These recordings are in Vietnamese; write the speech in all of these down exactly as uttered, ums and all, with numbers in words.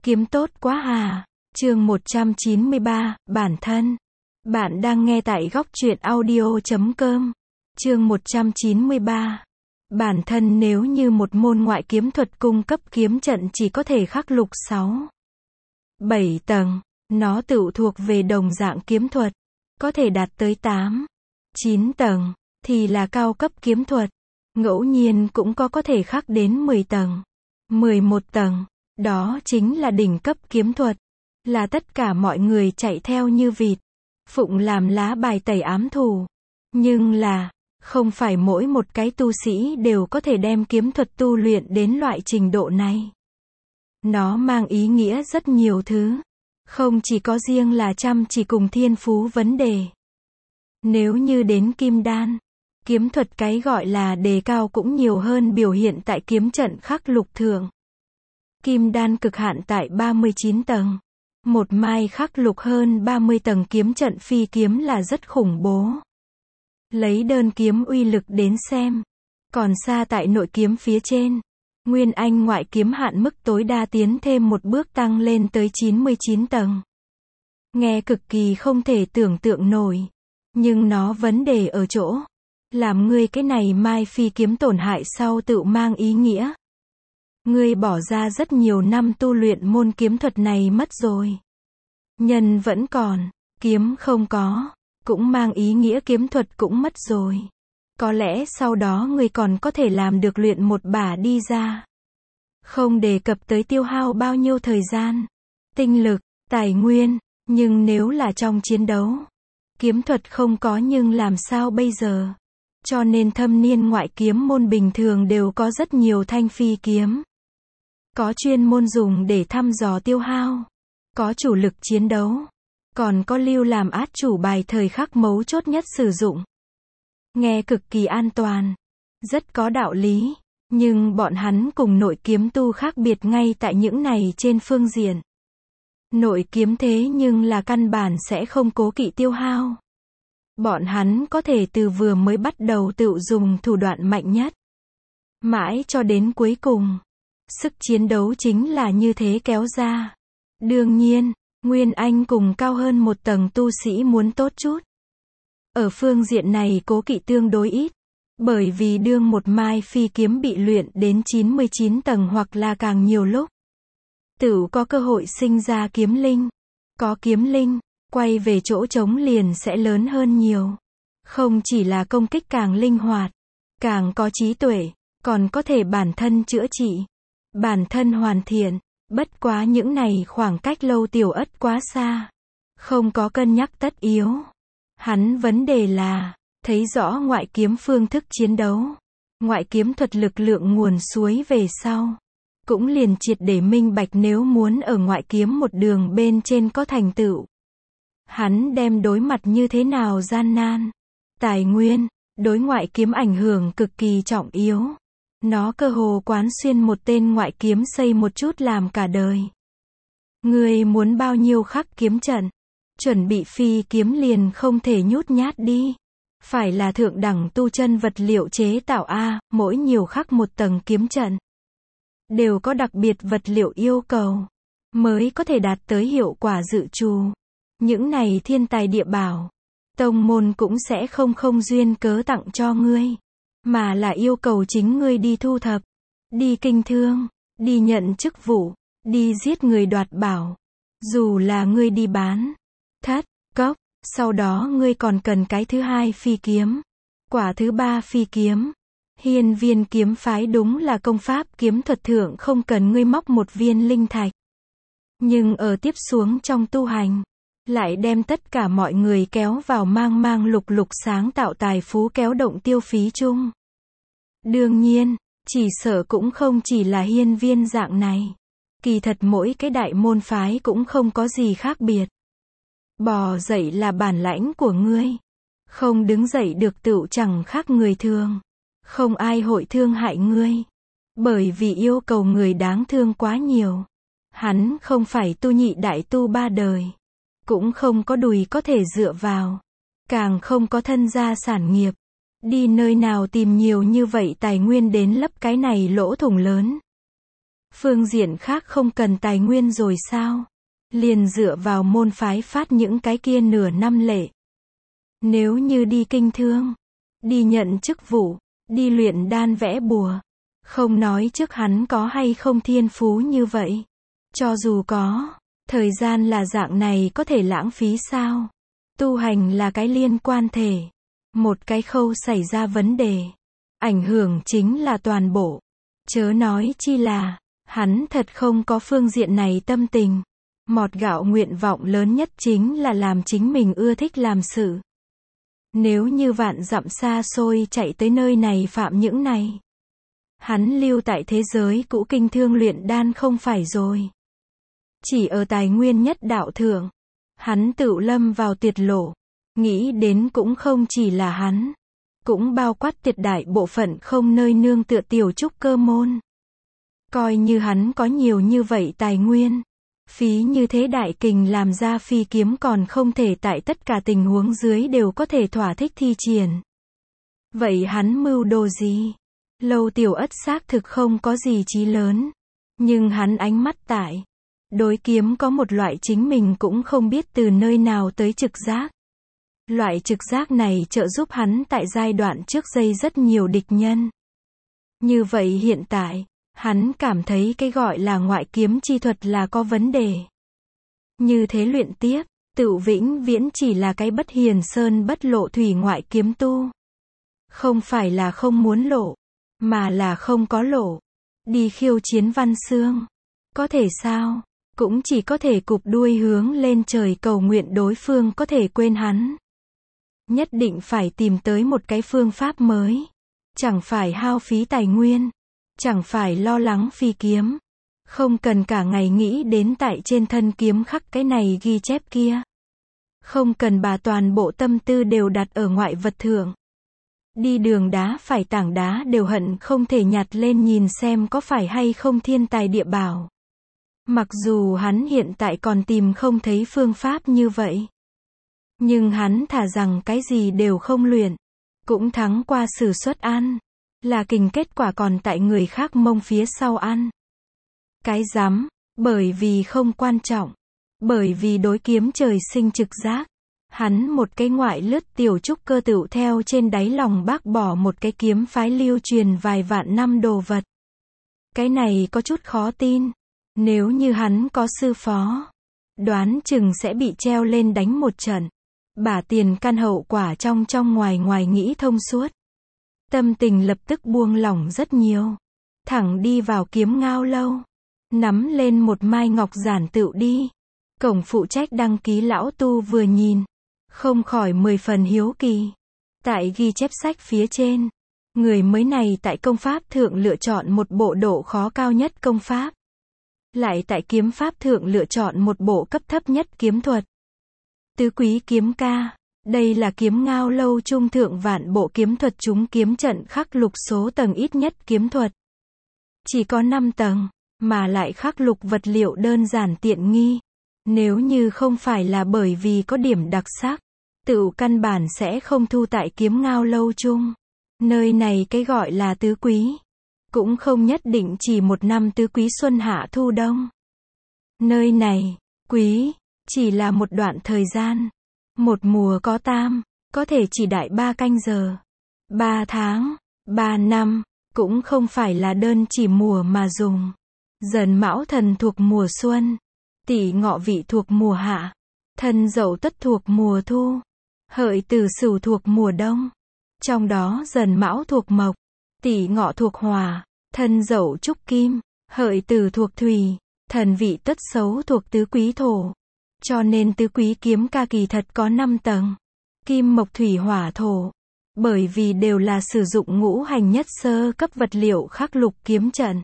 Kiếm tốt quá à. Chương một trăm chín mươi ba, bản thân. Bạn đang nghe tại góc truyện audio chấm com. Chương một trăm chín mươi ba. Bản thân nếu như một môn ngoại kiếm thuật cung cấp kiếm trận chỉ có thể khắc lục sáu, bảy tầng, nó tự thuộc về đồng dạng kiếm thuật, có thể đạt tới tám, chín tầng, thì là cao cấp kiếm thuật. Ngẫu nhiên cũng có có thể khắc đến mười tầng, mười một tầng, đó chính là đỉnh cấp kiếm thuật, là tất cả mọi người chạy theo như vịt, phụng làm lá bài tẩy ám thủ. Nhưng là, không phải mỗi một cái tu sĩ đều có thể đem kiếm thuật tu luyện đến loại trình độ này. Nó mang ý nghĩa rất nhiều thứ, không chỉ có riêng là chăm chỉ cùng thiên phú vấn đề. Nếu như đến kim đan, kiếm thuật cái gọi là đề cao cũng nhiều hơn biểu hiện tại kiếm trận khắc lục thượng. Kim đan cực hạn tại ba mươi chín tầng. Một mai khắc lục hơn ba mươi tầng kiếm trận phi kiếm là rất khủng bố. Lấy đơn kiếm uy lực đến xem, còn xa tại nội kiếm phía trên. Nguyên Anh ngoại kiếm hạn mức tối đa tiến thêm một bước tăng lên tới chín mươi chín tầng. Nghe cực kỳ không thể tưởng tượng nổi. Nhưng nó vấn đề ở chỗ, làm ngươi cái này mai phi kiếm tổn hại sau tự mang ý nghĩa. Ngươi bỏ ra rất nhiều năm tu luyện môn kiếm thuật này mất rồi. Nhân vẫn còn, kiếm không có, cũng mang ý nghĩa kiếm thuật cũng mất rồi. Có lẽ sau đó ngươi còn có thể làm được luyện một bả đi ra. Không đề cập tới tiêu hao bao nhiêu thời gian, tinh lực, tài nguyên, nhưng nếu là trong chiến đấu, kiếm thuật không có nhưng làm sao bây giờ? Cho nên thâm niên ngoại kiếm môn bình thường đều có rất nhiều thanh phi kiếm. Có chuyên môn dùng để thăm dò tiêu hao, có chủ lực chiến đấu, còn có lưu làm át chủ bài thời khắc mấu chốt nhất sử dụng. Nghe cực kỳ an toàn, rất có đạo lý, nhưng bọn hắn cùng nội kiếm tu khác biệt ngay tại những này trên phương diện. Nội kiếm thế nhưng là căn bản sẽ không cố kỵ tiêu hao. Bọn hắn có thể từ vừa mới bắt đầu tự dùng thủ đoạn mạnh nhất, mãi cho đến cuối cùng. Sức chiến đấu chính là như thế kéo ra. Đương nhiên, Nguyên Anh cùng cao hơn một tầng tu sĩ muốn tốt chút. Ở phương diện này cố kỵ tương đối ít. Bởi vì đương một mai phi kiếm bị luyện đến chín mươi chín tầng hoặc là càng nhiều lúc, tự có cơ hội sinh ra kiếm linh. Có kiếm linh, quay về chỗ trống liền sẽ lớn hơn nhiều. Không chỉ là công kích càng linh hoạt, càng có trí tuệ, còn có thể bản thân chữa trị, bản thân hoàn thiện. Bất quá những này khoảng cách lâu tiểu ất quá xa, không có cân nhắc tất yếu. Hắn vấn đề là, thấy rõ ngoại kiếm phương thức chiến đấu, ngoại kiếm thuật lực lượng nguồn suối về sau, cũng liền triệt để minh bạch nếu muốn ở ngoại kiếm một đường bên trên có thành tựu. Hắn đem đối mặt như thế nào gian nan, tài nguyên, đối ngoại kiếm ảnh hưởng cực kỳ trọng yếu. Nó cơ hồ quán xuyên một tên ngoại kiếm xây một chút làm cả đời. Ngươi muốn bao nhiêu khắc kiếm trận, chuẩn bị phi kiếm liền không thể nhút nhát đi. Phải là thượng đẳng tu chân vật liệu chế tạo A, mỗi nhiều khắc một tầng kiếm trận, đều có đặc biệt vật liệu yêu cầu, mới có thể đạt tới hiệu quả dự trù. Những này thiên tài địa bảo, tông môn cũng sẽ không không duyên cớ tặng cho ngươi, mà là yêu cầu chính ngươi đi thu thập, đi kinh thương, đi nhận chức vụ, đi giết người đoạt bảo. Dù là ngươi đi bán thất, cốc, sau đó ngươi còn cần cái thứ hai phi kiếm, quả thứ ba phi kiếm. Hiên Viên kiếm phái đúng là công pháp kiếm thuật thượng không cần ngươi móc một viên linh thạch. Nhưng ở tiếp xuống trong tu hành, lại đem tất cả mọi người kéo vào mang mang lục lục sáng tạo tài phú kéo động tiêu phí chung. Đương nhiên, chỉ sợ cũng không chỉ là Hiên Viên dạng này. Kỳ thật mỗi cái đại môn phái cũng không có gì khác biệt. Bò dậy là bản lãnh của ngươi. Không đứng dậy được tựu chẳng khác người thường. Không ai hội thương hại ngươi. Bởi vì yêu cầu người đáng thương quá nhiều. Hắn không phải tu nhị đại tu ba đời. Cũng không có đùi có thể dựa vào. Càng không có thân gia sản nghiệp. Đi nơi nào tìm nhiều như vậy tài nguyên đến lấp cái này lỗ thủng lớn. Phương diện khác không cần tài nguyên rồi sao? Liền dựa vào môn phái phát những cái kia nửa năm lệ. Nếu như đi kinh thương, đi nhận chức vụ, đi luyện đan vẽ bùa, không nói trước hắn có hay không thiên phú như vậy. Cho dù có, thời gian là dạng này có thể lãng phí sao? Tu hành là cái liên quan thể. Một cái khâu xảy ra vấn đề, ảnh hưởng chính là toàn bộ. Chớ nói chi là, hắn thật không có phương diện này tâm tình. Mọt gạo nguyện vọng lớn nhất chính là làm chính mình ưa thích làm sự. Nếu như vạn dặm xa xôi chạy tới nơi này phạm những này, hắn lưu tại thế giới cũ kinh thương luyện đan không phải rồi. Chỉ ở tài nguyên nhất đạo thượng, hắn tự lâm vào tuyệt lộ. Nghĩ đến cũng không chỉ là hắn, cũng bao quát tuyệt đại bộ phận không nơi nương tựa tiểu trúc cơ môn. Coi như hắn có nhiều như vậy tài nguyên, phí như thế đại kình làm ra phi kiếm còn không thể tại tất cả tình huống dưới đều có thể thỏa thích thi triển. Vậy hắn mưu đồ gì? Lâu Tiểu Ất xác thực không có gì chí lớn, nhưng hắn ánh mắt tại đối kiếm có một loại chính mình cũng không biết từ nơi nào tới trực giác. Loại trực giác này trợ giúp hắn tại giai đoạn trước dây rất nhiều địch nhân. Như vậy hiện tại, hắn cảm thấy cái gọi là ngoại kiếm chi thuật là có vấn đề. Như thế luyện tiếp, tự vĩnh viễn chỉ là cái bất hiền sơn bất lộ thủy ngoại kiếm tu. Không phải là không muốn lộ, mà là không có lộ. Đi khiêu chiến Văn Xương. Có thể sao? Cũng chỉ có thể cụp đuôi hướng lên trời cầu nguyện đối phương có thể quên hắn. Nhất định phải tìm tới một cái phương pháp mới. Chẳng phải hao phí tài nguyên. Chẳng phải lo lắng phi kiếm. Không cần cả ngày nghĩ đến tại trên thân kiếm khắc cái này ghi chép kia. Không cần bà toàn bộ tâm tư đều đặt ở ngoại vật thượng. Đi đường đá phải tảng đá đều hận không thể nhặt lên nhìn xem có phải hay không thiên tài địa bảo. Mặc dù hắn hiện tại còn tìm không thấy phương pháp như vậy. Nhưng hắn thả rằng cái gì đều không luyện. Cũng thắng qua sử xuất ăn. Là kình kết quả còn tại người khác mông phía sau ăn. Cái rắm, bởi vì không quan trọng. Bởi vì đối kiếm trời sinh trực giác. Hắn một cái ngoại lướt tiểu trúc cơ tựu theo trên đáy lòng bác bỏ một cái kiếm phái lưu truyền vài vạn năm đồ vật. Cái này có chút khó tin. Nếu như hắn có sư phó, đoán chừng sẽ bị treo lên đánh một trận. Bả tiền căn hậu quả trong trong ngoài ngoài nghĩ thông suốt. Tâm tình lập tức buông lỏng rất nhiều. Thẳng đi vào kiếm ngao lâu. Nắm lên một mai ngọc giản tựu đi. Cổng phụ trách đăng ký lão tu vừa nhìn. Không khỏi mười phần hiếu kỳ. Tại ghi chép sách phía trên. Người mới này tại công pháp thượng lựa chọn một bộ độ khó cao nhất công pháp. Lại tại kiếm pháp thượng lựa chọn một bộ cấp thấp nhất kiếm thuật. Tứ quý kiếm ca. Đây là kiếm ngao lâu trung thượng vạn bộ kiếm thuật chúng kiếm trận khắc lục số tầng ít nhất kiếm thuật. Chỉ có năm tầng, mà lại khắc lục vật liệu đơn giản tiện nghi. Nếu như không phải là bởi vì có điểm đặc sắc, tự căn bản sẽ không thu tại kiếm ngao lâu chung. Nơi này cái gọi là tứ quý. Cũng không nhất định chỉ một năm tứ quý xuân hạ thu đông. Nơi này, quý, chỉ là một đoạn thời gian. Một mùa có tam, có thể chỉ đại ba canh giờ. Ba tháng, ba năm, cũng không phải là đơn chỉ mùa mà dùng. Dần Mão Thần thuộc mùa xuân. Tỵ Ngọ Vị thuộc mùa hạ. Thân Dậu Tất thuộc mùa thu. Hợi Tử Sửu thuộc mùa đông. Trong đó Dần Mão thuộc mộc. Tỵ Ngọ thuộc hỏa. Thân Dậu trúc kim. Hợi Tử thuộc thủy. Thần Vị Tất Xấu thuộc tứ quý thổ. Cho nên tứ quý kiếm ca kỳ thật có năm tầng. Kim mộc thủy hỏa thổ. Bởi vì đều là sử dụng ngũ hành nhất sơ cấp vật liệu khắc lục kiếm trận.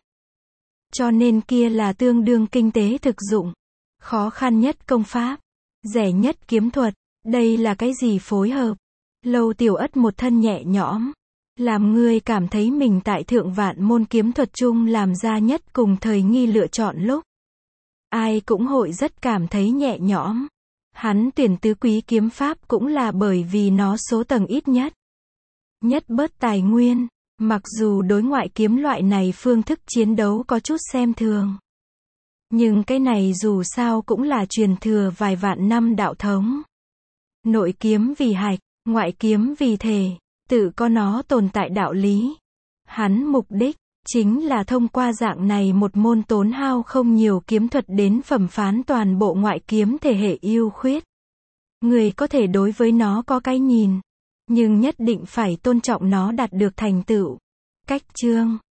Cho nên kia là tương đương kinh tế thực dụng. Khó khăn nhất công pháp. Rẻ nhất kiếm thuật. Đây là cái gì phối hợp? Lâu Tiểu Ất một thân nhẹ nhõm. Làm người cảm thấy mình tại thượng vạn môn kiếm thuật chung làm ra nhất cùng thời nghi lựa chọn lúc. Ai cũng hội rất cảm thấy nhẹ nhõm. Hắn tuyển tứ quý kiếm pháp cũng là bởi vì nó số tầng ít nhất. Nhất bớt tài nguyên, Mặc dù đối ngoại kiếm loại này phương thức chiến đấu có chút xem thường. Nhưng cái này dù sao cũng là truyền thừa vài vạn năm đạo thống. Nội kiếm vì hạch, ngoại kiếm vì thể, tự có nó tồn tại đạo lý. Hắn mục đích, chính là thông qua dạng này một môn tốn hao không nhiều kiếm thuật đến phẩm phán toàn bộ ngoại kiếm thể hệ ưu khuyết. Người có thể đối với nó có cái nhìn, nhưng nhất định phải tôn trọng nó đạt được thành tựu. Cách chương